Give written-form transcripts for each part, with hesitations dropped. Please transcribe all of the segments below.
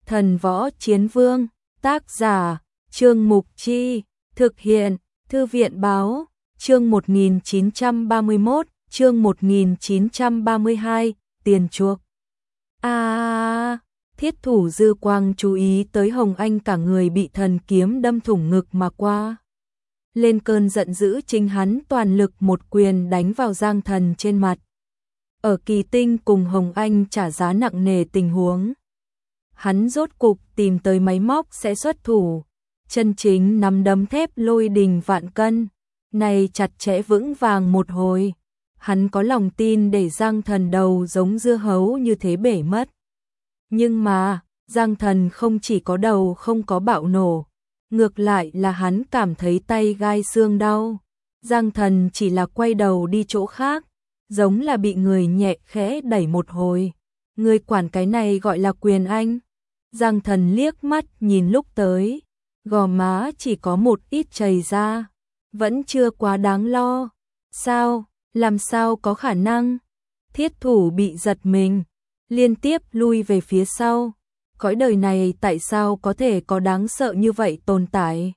Thần Võ Chiến Vương, tác giả, Trương Mục Chi, thực hiện, Thư viện Báo, chương 1931, chương 1932, tiền chuộc. Thiết thủ Dư Quang chú ý tới Hồng Anh cả người bị thần kiếm đâm thủng ngực mà qua. Lên cơn giận dữ chính hắn toàn lực một quyền đánh vào Giang Thần trên mặt. Ở Kỳ Tinh cùng Hồng Anh trả giá nặng nề tình huống. Hắn rốt cục tìm tới máy móc sẽ xuất thủ. Chân chính nắm đấm thép lôi đình vạn cân. Này chặt chẽ vững vàng một hồi. Hắn có lòng tin để Giang Thần đầu giống dưa hấu như thế bể mất. Nhưng mà, Giang Thần không chỉ có đầu không có bạo nổ. Ngược lại là hắn cảm thấy tay gai xương đau. Giang Thần chỉ là quay đầu đi chỗ khác. Giống là bị người nhẹ khẽ đẩy một hồi. Người quản cái này gọi là quyền anh. Giang Thần liếc mắt nhìn lúc tới. Gò má chỉ có một ít chảy ra. Vẫn chưa quá đáng lo. Sao? Làm sao có khả năng? Thiết thủ bị giật mình. Liên tiếp lui về phía sau. Cõi đời này tại sao có thể có đáng sợ như vậy tồn tại?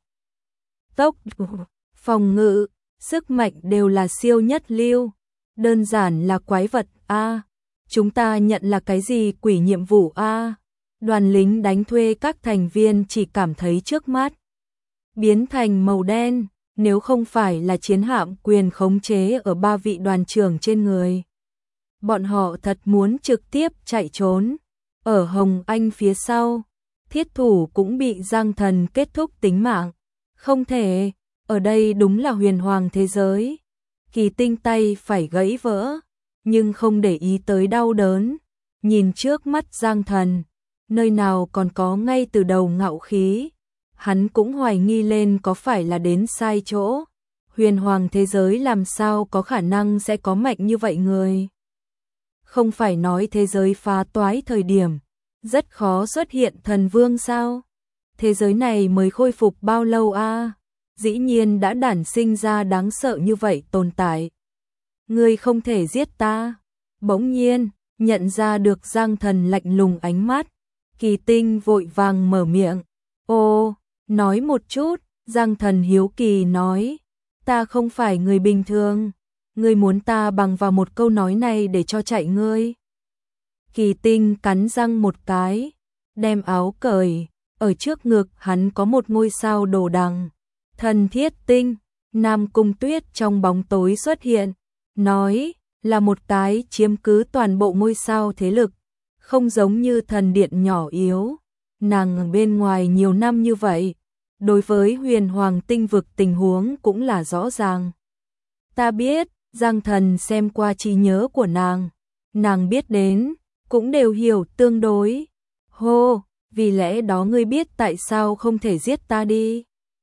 Tốc, phòng ngự, sức mạnh đều là siêu nhất lưu. Đơn giản là quái vật a. Chúng ta nhận là cái gì quỷ nhiệm vụ a? Đoàn lính đánh thuê các thành viên chỉ cảm thấy trước mắt biến thành màu đen, nếu không phải là chiến hạm quyền khống chế ở 3 vị đoàn trưởng trên người. Bọn họ thật muốn trực tiếp chạy trốn. Ở Hồng Anh phía sau, thiết thủ cũng bị Giang Thần kết thúc tính mạng. Không thể, ở đây đúng là huyền hoàng thế giới. Kỳ Tinh tay phải gãy vỡ, nhưng không để ý tới đau đớn. Nhìn trước mắt Giang Thần, nơi nào còn có ngay từ đầu ngạo khí. Hắn cũng hoài nghi lên có phải là đến sai chỗ. Huyền hoàng thế giới làm sao có khả năng sẽ có mạnh như vậy người. Không phải nói thế giới phá toái thời điểm, rất khó xuất hiện thần vương sao? Thế giới này mới khôi phục bao lâu a? Dĩ nhiên đã đản sinh ra đáng sợ như vậy tồn tại. Ngươi không thể giết ta. Bỗng nhiên, nhận ra được Giang Thần lạnh lùng ánh mắt. Kỳ Tinh vội vàng mở miệng. Ô, nói một chút, Giang Thần hiếu kỳ nói. Ta không phải người bình thường. Ngươi muốn ta bằng vào một câu nói này để cho chạy ngươi. Kỳ Tinh cắn răng một cái, đem áo cởi, ở trước ngực hắn có một ngôi sao đồ đằng. Thần Thiết Tinh, Nam Cung Tuyết trong bóng tối xuất hiện, nói là một cái chiếm cứ toàn bộ ngôi sao thế lực, không giống như thần điện nhỏ yếu. Nàng ở bên ngoài nhiều năm như vậy, đối với huyền hoàng tinh vực tình huống cũng là rõ ràng. Ta biết, Giang Thần xem qua trí nhớ của nàng biết đến, cũng đều hiểu tương đối. Hô, vì lẽ đó ngươi biết tại sao không thể giết ta đi.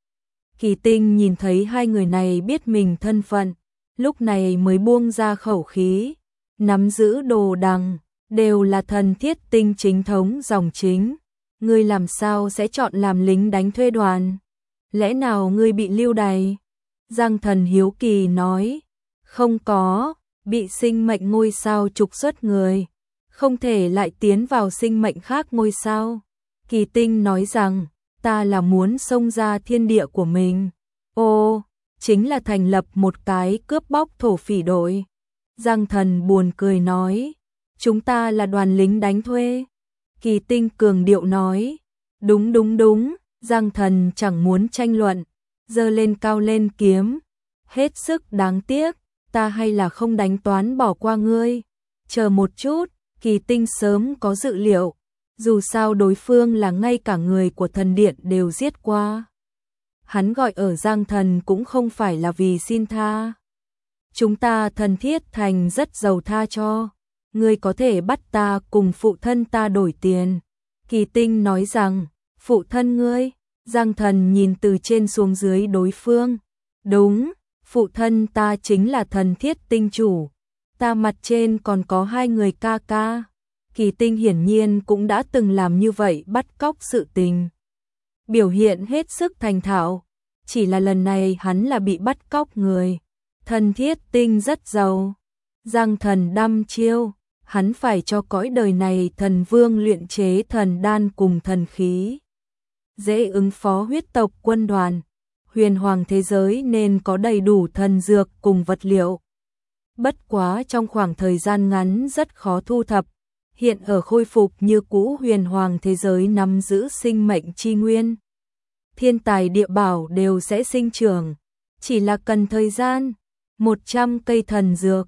Kỳ Tinh nhìn thấy hai người này biết mình thân phận, lúc này mới buông ra khẩu khí. Nắm giữ đồ đằng, đều là thần thiết tinh chính thống dòng chính. Ngươi làm sao sẽ chọn làm lính đánh thuê đoàn? Lẽ nào ngươi bị lưu đày? Giang Thần hiếu kỳ nói. Không có, bị sinh mệnh ngôi sao trục xuất người. Không thể lại tiến vào sinh mệnh khác ngôi sao. Kỳ Tinh nói rằng, ta là muốn xông ra thiên địa của mình. Ô, chính là thành lập một cái cướp bóc thổ phỉ đội. Giang Thần buồn cười nói, chúng ta là đoàn lính đánh thuê. Kỳ Tinh cường điệu nói, đúng, Giang Thần chẳng muốn tranh luận, giơ lên cao lên kiếm. Hết sức đáng tiếc, ta hay là không đánh toán bỏ qua ngươi. Chờ một chút, Kỳ Tinh sớm có dự liệu. Dù sao đối phương là ngay cả người của thần điện đều giết qua. Hắn gọi ở Giang Thần cũng không phải là vì xin tha. Chúng ta thần thiết thành rất giàu tha cho. Ngươi có thể bắt ta cùng phụ thân ta đổi tiền. Kỳ Tinh nói rằng, phụ thân ngươi. Giang Thần nhìn từ trên xuống dưới đối phương. Đúng, phụ thân ta chính là thần thiết tinh chủ. Ta mặt trên còn có 2 người ca ca. Kỳ Tinh hiển nhiên cũng đã từng làm như vậy bắt cóc sự tình. Biểu hiện hết sức thành thạo. Chỉ là lần này hắn là bị bắt cóc người. Thần thiết tinh rất giàu. Giang Thần đăm chiêu. hắn phải cho cõi đời này thần vương luyện chế thần đan cùng thần khí. Dễ ứng phó huyết tộc quân đoàn, huyền hoàng thế giới nên có đầy đủ thần dược cùng vật liệu. Bất quá trong khoảng thời gian ngắn rất khó thu thập, hiện ở khôi phục như cũ huyền hoàng thế giới nắm giữ sinh mệnh chi nguyên. Thiên tài địa bảo đều sẽ sinh trưởng, chỉ là cần thời gian. 100 cây thần dược,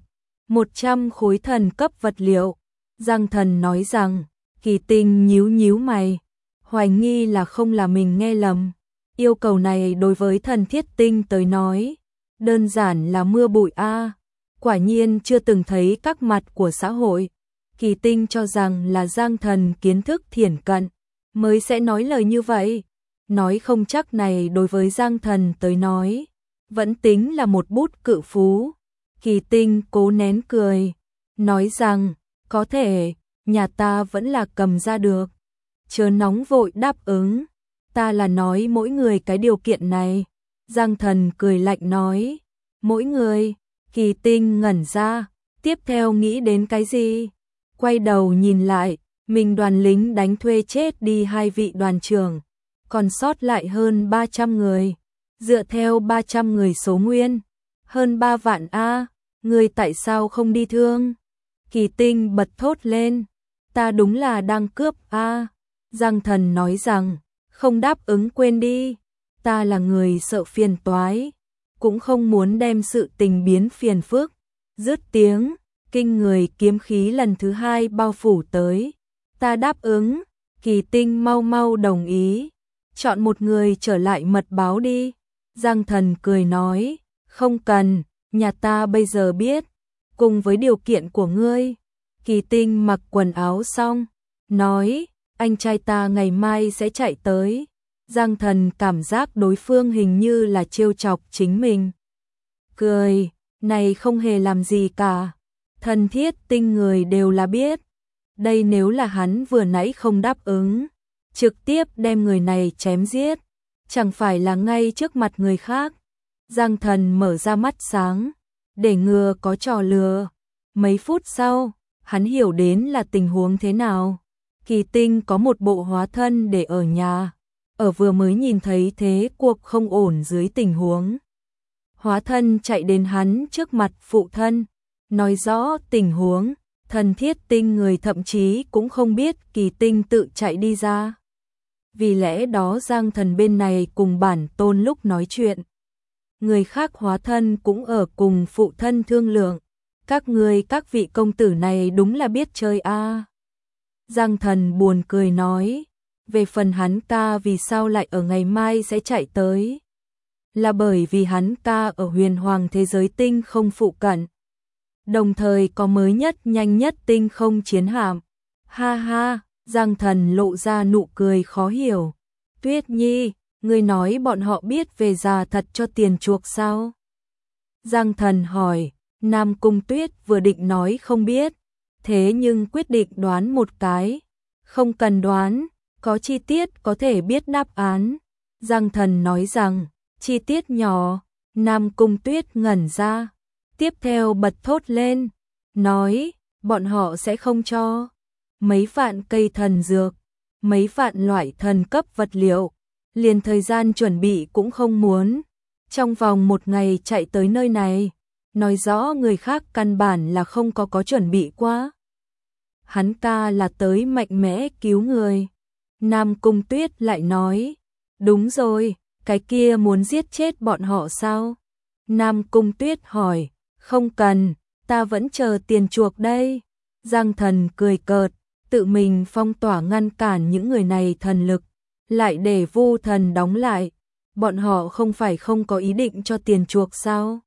100 khối thần cấp vật liệu. Giang Thần nói rằng, Kỳ Tinh nhíu nhíu mày, hoài nghi là không là mình nghe lầm. Yêu cầu này đối với Thần Thiết Tinh tới nói, đơn giản là mưa bụi a. Quả nhiên chưa từng thấy các mặt của xã hội. Kỳ Tinh cho rằng là Giang Thần kiến thức thiển cận, mới sẽ nói lời như vậy. Nói không chắc này đối với Giang Thần tới nói, vẫn tính là một bút cự phú. Kỳ Tinh cố nén cười, nói rằng, có thể, nhà ta vẫn là cầm ra được. Chớ nóng vội đáp ứng, ta là nói mỗi người cái điều kiện này. Giang Thần cười lạnh nói, mỗi người. Kỳ Tinh ngẩn ra, tiếp theo nghĩ đến cái gì? Quay đầu nhìn lại, mình đoàn lính đánh thuê chết đi 2 vị đoàn trưởng, còn sót lại hơn 300 người. Dựa theo 300 người số nguyên, hơn 3 vạn a, người tại sao không đi thương? Kỳ Tinh bật thốt lên, ta đúng là đang cướp a. Giang Thần nói rằng, không đáp ứng quên đi, ta là người sợ phiền toái, cũng không muốn đem sự tình biến phiền phức. Dứt tiếng, kinh người kiếm khí lần thứ 2 bao phủ tới. Ta đáp ứng. Kỳ Tinh mau mau đồng ý. Chọn một người trở lại mật báo đi. Giang Thần cười nói, không cần, nhà ta bây giờ biết, cùng với điều kiện của ngươi. Kỳ Tinh mặc quần áo xong, nói, anh trai ta ngày mai sẽ chạy tới. Giang Thần cảm giác đối phương hình như là trêu chọc chính mình. Cười, này không hề làm gì cả. Thần Thiết Tinh người đều là biết. Đây nếu là hắn vừa nãy không đáp ứng, trực tiếp đem người này chém giết, chẳng phải là ngay trước mặt người khác. Giang Thần mở ra mắt sáng, để ngừa có trò lừa. Mấy phút sau, hắn hiểu đến là tình huống thế nào. Kỳ Tinh có một bộ hóa thân để ở nhà, ở vừa mới nhìn thấy thế cuộc không ổn dưới tình huống. Hóa thân chạy đến hắn trước mặt phụ thân, nói rõ tình huống. Thần Thiết Tinh người thậm chí cũng không biết Kỳ Tinh tự chạy đi ra. Vì lẽ đó Giang Thần bên này cùng bản tôn lúc nói chuyện, người khác hóa thân cũng ở cùng phụ thân thương lượng. Các vị công tử này đúng là biết chơi a. Giang Thần buồn cười nói, về phần hắn ca vì sao lại ở ngày mai sẽ chạy tới, là bởi vì hắn ca ở huyền hoàng thế giới tinh không phụ cận, đồng thời có mới nhất nhanh nhất tinh không chiến hạm. Ha ha, Giang Thần lộ ra nụ cười khó hiểu. Tuyết Nhi, ngươi nói bọn họ biết về già thật cho tiền chuộc sao? Giang Thần hỏi. Nam Cung Tuyết vừa định nói không biết, thế nhưng quyết định đoán một cái. Không cần đoán, có chi tiết có thể biết đáp án. Giang Thần nói rằng, chi tiết nhỏ. Nam Cung Tuyết ngẩn ra, tiếp theo bật thốt lên, nói, bọn họ sẽ không cho. Mấy vạn cây thần dược, mấy vạn loại thần cấp vật liệu, liền thời gian chuẩn bị cũng không muốn. Trong vòng 1 ngày chạy tới nơi này, nói rõ người khác căn bản là không có chuẩn bị quá. Hắn ca là tới mạnh mẽ cứu người. Nam Cung Tuyết lại nói, đúng rồi, cái kia muốn giết chết bọn họ sao? Nam Cung Tuyết hỏi, không cần, ta vẫn chờ tiền chuộc đây. Giang Thần cười cợt, tự mình phong tỏa ngăn cản những người này thần lực, lại để Vu Thần đóng lại. Bọn họ không phải không có ý định cho tiền chuộc sao?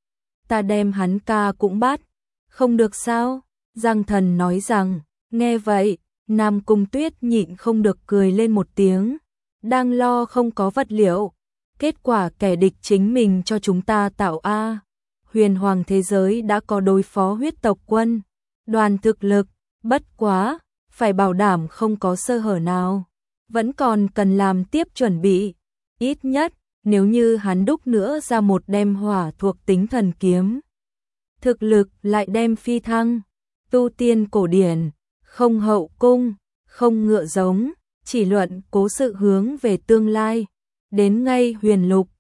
Ta đem hắn ca cũng bắt, không được sao? Giang Thần nói rằng, nghe vậy, Nam Cung Tuyết nhịn không được cười lên một tiếng, đang lo không có vật liệu, kết quả kẻ địch chính mình cho chúng ta tạo a. Huyền hoàng thế giới đã có đối phó huyết tộc quân, đoàn thực lực, bất quá, phải bảo đảm không có sơ hở nào, vẫn còn cần làm tiếp chuẩn bị, ít nhất, nếu như hắn đúc nữa ra một đem hỏa thuộc tính thần kiếm, thực lực lại đem phi thăng, Tu tiên cổ điển, không hậu cung, không ngựa giống, chỉ luận cố sự hướng về tương lai. Đến ngay huyền lục,